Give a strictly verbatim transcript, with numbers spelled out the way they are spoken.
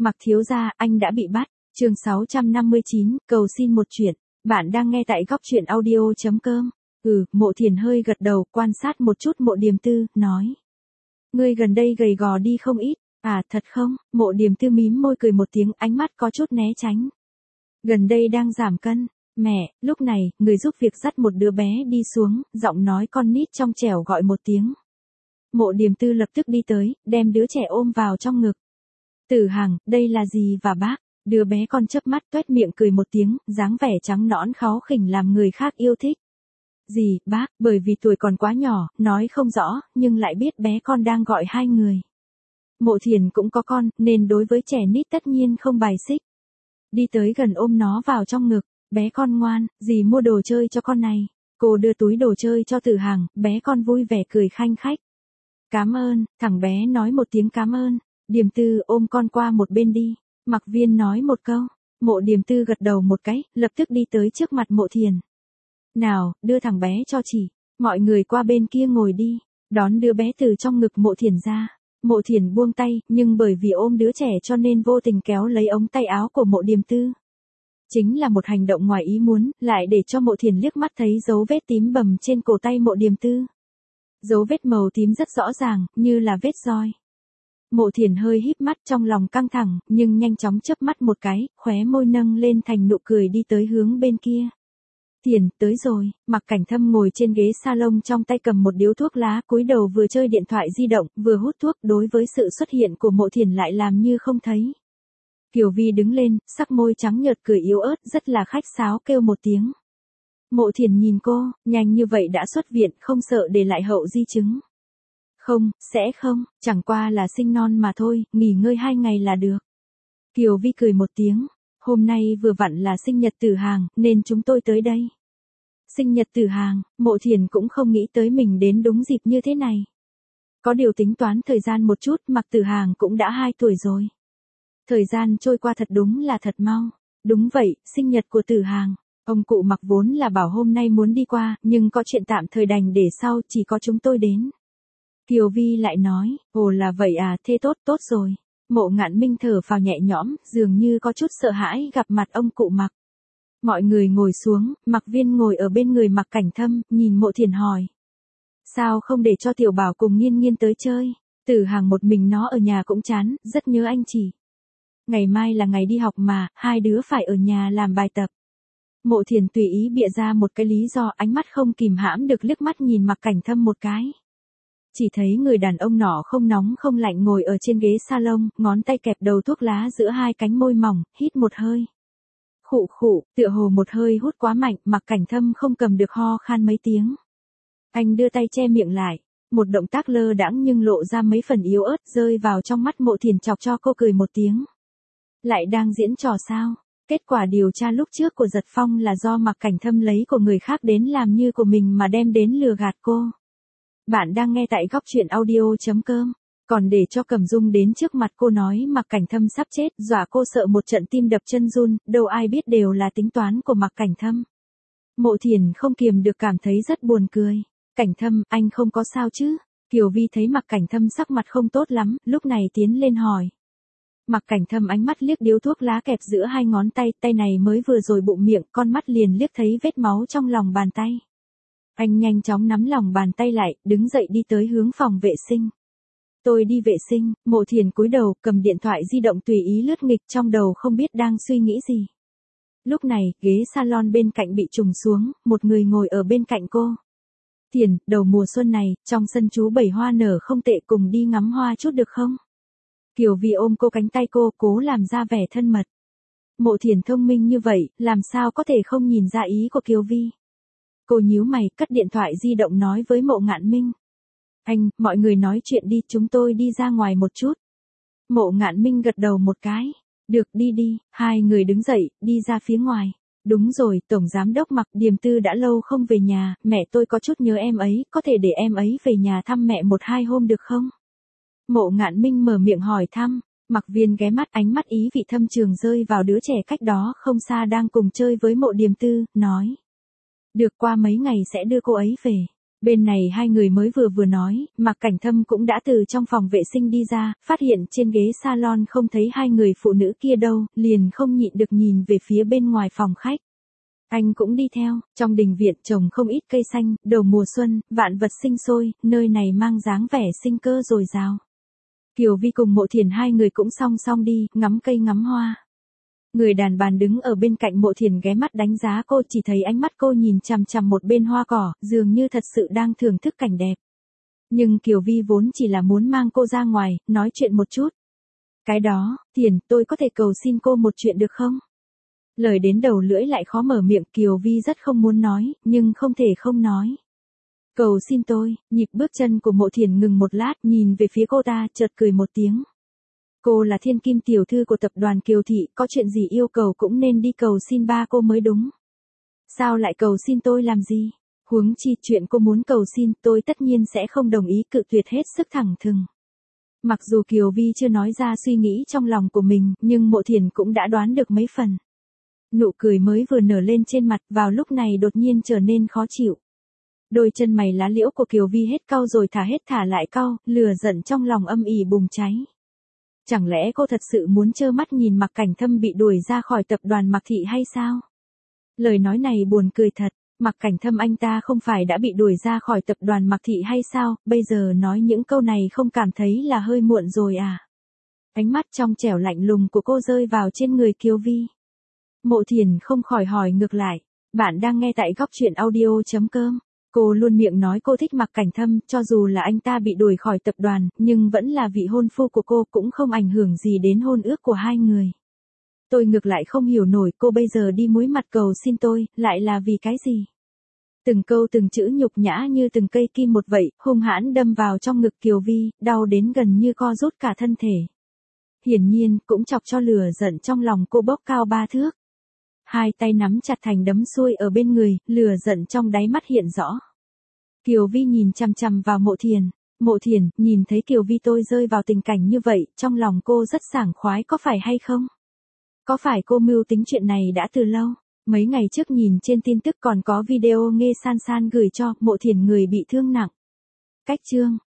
Mặc thiếu gia, anh đã bị bắt. Chương sáu trăm năm mươi chín, cầu xin một chuyện. Bạn đang nghe tại góc truyện audio chấm com. Ừ, Mộ Thiền hơi gật đầu, quan sát một chút Mộ Điềm Tư, nói. Ngươi gần đây gầy gò đi không ít. À, thật không? Mộ Điềm Tư mím môi cười một tiếng, ánh mắt có chút né tránh. Gần đây đang giảm cân. Mẹ, lúc này, người giúp việc dắt một đứa bé đi xuống, giọng nói con nít trong trẻo gọi một tiếng. Mộ Điềm Tư lập tức đi tới, đem đứa trẻ ôm vào trong ngực. Tử Hằng, đây là gì và bác? Đứa bé con chớp mắt tuét miệng cười một tiếng, dáng vẻ trắng nõn kháu khỉnh làm người khác yêu thích. Gì, bác, bởi vì tuổi còn quá nhỏ, nói không rõ, nhưng lại biết bé con đang gọi hai người. Mộ Thiền cũng có con, nên đối với trẻ nít tất nhiên không bài xích. Đi tới gần ôm nó vào trong ngực, bé con ngoan, dì mua đồ chơi cho con này. Cô đưa túi đồ chơi cho Tử Hằng, bé con vui vẻ cười khanh khách. Cảm ơn, thằng bé nói một tiếng cảm ơn. Điềm Tư ôm con qua một bên đi. Mặc Viên nói một câu. Mộ Điềm Tư gật đầu một cái, lập tức đi tới trước mặt Mộ Thiền. Nào, đưa thằng bé cho chị. Mọi người qua bên kia ngồi đi. Đón đứa bé từ trong ngực Mộ Thiền ra. Mộ Thiền buông tay, nhưng bởi vì ôm đứa trẻ cho nên vô tình kéo lấy ống tay áo của Mộ Điềm Tư. Chính là một hành động ngoài ý muốn, lại để cho Mộ Thiền liếc mắt thấy dấu vết tím bầm trên cổ tay Mộ Điềm Tư. Dấu vết màu tím rất rõ ràng, như là vết roi. Mộ Thiền hơi híp mắt trong lòng căng thẳng, nhưng nhanh chóng chớp mắt một cái, khóe môi nâng lên thành nụ cười đi tới hướng bên kia. Thiền, tới rồi. Mặc Cảnh Thâm ngồi trên ghế salon trong tay cầm một điếu thuốc lá, cúi đầu vừa chơi điện thoại di động, vừa hút thuốc, đối với sự xuất hiện của Mộ Thiền lại làm như không thấy. Kiều Vi đứng lên, sắc môi trắng nhợt cười yếu ớt, rất là khách sáo kêu một tiếng. Mộ Thiền nhìn cô, nhanh như vậy đã xuất viện, không sợ để lại hậu di chứng. Không, sẽ không, chẳng qua là sinh non mà thôi, nghỉ ngơi hai ngày là được. Kiều Vi cười một tiếng, hôm nay vừa vặn là sinh nhật Tử Hằng, nên chúng tôi tới đây. Sinh nhật Tử Hằng, Mộ Thiền cũng không nghĩ tới mình đến đúng dịp như thế này. Có điều tính toán thời gian một chút, Mặc Tử Hằng cũng đã hai tuổi rồi. Thời gian trôi qua thật đúng là thật mau. Đúng vậy, sinh nhật của Tử Hằng. Ông cụ Mặc vốn là bảo hôm nay muốn đi qua, nhưng có chuyện tạm thời đành để sau, chỉ có chúng tôi đến. Kiều Vi lại nói, ồ là vậy à, thế tốt, tốt rồi. Mộ Ngạn Minh thở phào nhẹ nhõm, dường như có chút sợ hãi gặp mặt ông cụ Mặc. Mọi người ngồi xuống, Mặc Viên ngồi ở bên người Mặc Cảnh Thâm, nhìn Mộ Thiền hỏi. Sao không để cho Tiểu Bảo cùng Nghiên Nghiên tới chơi? Tử Hằng một mình nó ở nhà cũng chán, rất nhớ anh chị. Ngày mai là ngày đi học mà, hai đứa phải ở nhà làm bài tập. Mộ Thiền tùy ý bịa ra một cái lý do, ánh mắt không kìm hãm được liếc mắt nhìn Mặc Cảnh Thâm một cái. Chỉ thấy người đàn ông nọ không nóng không lạnh ngồi ở trên ghế salon, ngón tay kẹp đầu thuốc lá giữa hai cánh môi mỏng, hít một hơi. Khụ khụ, tựa hồ một hơi hút quá mạnh, Mặc Cảnh Thâm không cầm được ho khan mấy tiếng. Anh đưa tay che miệng lại, một động tác lơ đãng nhưng lộ ra mấy phần yếu ớt rơi vào trong mắt Mộ Thiền chọc cho cô cười một tiếng. Lại đang diễn trò sao? Kết quả điều tra lúc trước của Giật Phong là do Mặc Cảnh Thâm lấy của người khác đến làm như của mình mà đem đến lừa gạt cô. Bạn đang nghe tại góc truyện audio chấm com. Còn để cho Cẩm Dung đến trước mặt cô nói Mặc Cảnh Thâm sắp chết, dọa cô sợ một trận tim đập chân run, đâu ai biết đều là tính toán của Mặc Cảnh Thâm. Mộ Thiền không kiềm được cảm thấy rất buồn cười. Cảnh Thâm, anh không có sao chứ? Kiều Vi thấy Mặc Cảnh Thâm sắc mặt không tốt lắm, lúc này tiến lên hỏi. Mặc Cảnh Thâm ánh mắt liếc điếu thuốc lá kẹp giữa hai ngón tay, tay này mới vừa rồi bụng miệng, con mắt liền liếc thấy vết máu trong lòng bàn tay. Anh nhanh chóng nắm lòng bàn tay lại, đứng dậy đi tới hướng phòng vệ sinh. Tôi đi vệ sinh. Mộ Thiền cúi đầu, cầm điện thoại di động tùy ý lướt nghịch, trong đầu không biết đang suy nghĩ gì. Lúc này, ghế salon bên cạnh bị trùng xuống, một người ngồi ở bên cạnh cô. Thiền, đầu mùa xuân này, trong sân chú Bảy hoa nở không tệ, cùng đi ngắm hoa chút được không? Kiều Vi ôm cô cánh tay cô, cố làm ra vẻ thân mật. Mộ Thiền thông minh như vậy, làm sao có thể không nhìn ra ý của Kiều Vi. Cô nhíu mày, cất điện thoại di động nói với Mộ Ngạn Minh. Anh, mọi người nói chuyện đi, chúng tôi đi ra ngoài một chút. Mộ Ngạn Minh gật đầu một cái. Được, đi đi. Hai người đứng dậy, đi ra phía ngoài. Đúng rồi, Tổng Giám đốc Mặc, Điềm Tư đã lâu không về nhà, mẹ tôi có chút nhớ em ấy, có thể để em ấy về nhà thăm mẹ một hai hôm được không? Mộ Ngạn Minh mở miệng hỏi thăm. Mặc Viên ghé mắt, ánh mắt ý vị thâm trường rơi vào đứa trẻ cách đó không xa đang cùng chơi với Mộ Điềm Tư, nói. Được, qua mấy ngày sẽ đưa cô ấy về. Bên này hai người mới vừa vừa nói, Mạc Cảnh Thâm cũng đã từ trong phòng vệ sinh đi ra, phát hiện trên ghế salon không thấy hai người phụ nữ kia đâu, liền không nhịn được nhìn về phía bên ngoài phòng khách. Anh cũng đi theo, trong đình viện trồng không ít cây xanh, đầu mùa xuân, vạn vật sinh sôi, nơi này mang dáng vẻ sinh cơ dồi dào. Kiều Vi cùng Mộ Thiền hai người cũng song song đi, ngắm cây ngắm hoa. Người đàn bà đứng ở bên cạnh Mộ Thiền ghé mắt đánh giá cô, chỉ thấy ánh mắt cô nhìn chằm chằm một bên hoa cỏ, dường như thật sự đang thưởng thức cảnh đẹp. Nhưng Kiều Vi vốn chỉ là muốn mang cô ra ngoài, nói chuyện một chút. Cái đó, Thiền, tôi có thể cầu xin cô một chuyện được không? Lời đến đầu lưỡi lại khó mở miệng, Kiều Vi rất không muốn nói, nhưng không thể không nói. Cầu xin tôi, nhịp bước chân của Mộ Thiền ngừng một lát, nhìn về phía cô ta, chợt cười một tiếng. Cô là thiên kim tiểu thư của tập đoàn Kiều Thị, có chuyện gì yêu cầu cũng nên đi cầu xin ba cô mới đúng. Sao lại cầu xin tôi làm gì? Huống chi chuyện cô muốn cầu xin, tôi tất nhiên sẽ không đồng ý, cự tuyệt hết sức thẳng thừng. Mặc dù Kiều Vi chưa nói ra suy nghĩ trong lòng của mình, nhưng Mộ Thiền cũng đã đoán được mấy phần. Nụ cười mới vừa nở lên trên mặt, vào lúc này đột nhiên trở nên khó chịu. Đôi chân mày lá liễu của Kiều Vi hết cau rồi thả hết thả lại cau, lửa giận trong lòng âm ỉ bùng cháy. Chẳng lẽ cô thật sự muốn trơ mắt nhìn Mạc Cảnh Thâm bị đuổi ra khỏi tập đoàn Mạc Thị hay sao? Lời nói này buồn cười thật, Mạc Cảnh Thâm anh ta không phải đã bị đuổi ra khỏi tập đoàn Mạc Thị hay sao, bây giờ nói những câu này không cảm thấy là hơi muộn rồi à? Ánh mắt trong trẻo lạnh lùng của cô rơi vào trên người Kiều Vi. Mộ Thiền không khỏi hỏi ngược lại, bạn đang nghe tại góc truyện audio chấm com. Cô luôn miệng nói cô thích Mạc Cảnh Thâm, cho dù là anh ta bị đuổi khỏi tập đoàn, nhưng vẫn là vị hôn phu của cô, cũng không ảnh hưởng gì đến hôn ước của hai người. Tôi ngược lại không hiểu nổi, cô bây giờ đi muối mặt cầu xin tôi, lại là vì cái gì? Từng câu từng chữ nhục nhã như từng cây kim một vậy, hung hãn đâm vào trong ngực Kiều Vi, đau đến gần như co rút cả thân thể. Hiển nhiên, cũng chọc cho lửa giận trong lòng cô bốc cao ba thước. Hai tay nắm chặt thành đấm xuôi ở bên người, lửa giận trong đáy mắt hiện rõ. Kiều Vi nhìn chằm chằm vào Mộ Thiền. Mộ Thiền, nhìn thấy Kiều Vi tôi rơi vào tình cảnh như vậy, trong lòng cô rất sảng khoái có phải hay không? Có phải cô mưu tính chuyện này đã từ lâu? Mấy ngày trước nhìn trên tin tức còn có video Nghê San San gửi cho Mộ Thiền người bị thương nặng. Cách chương.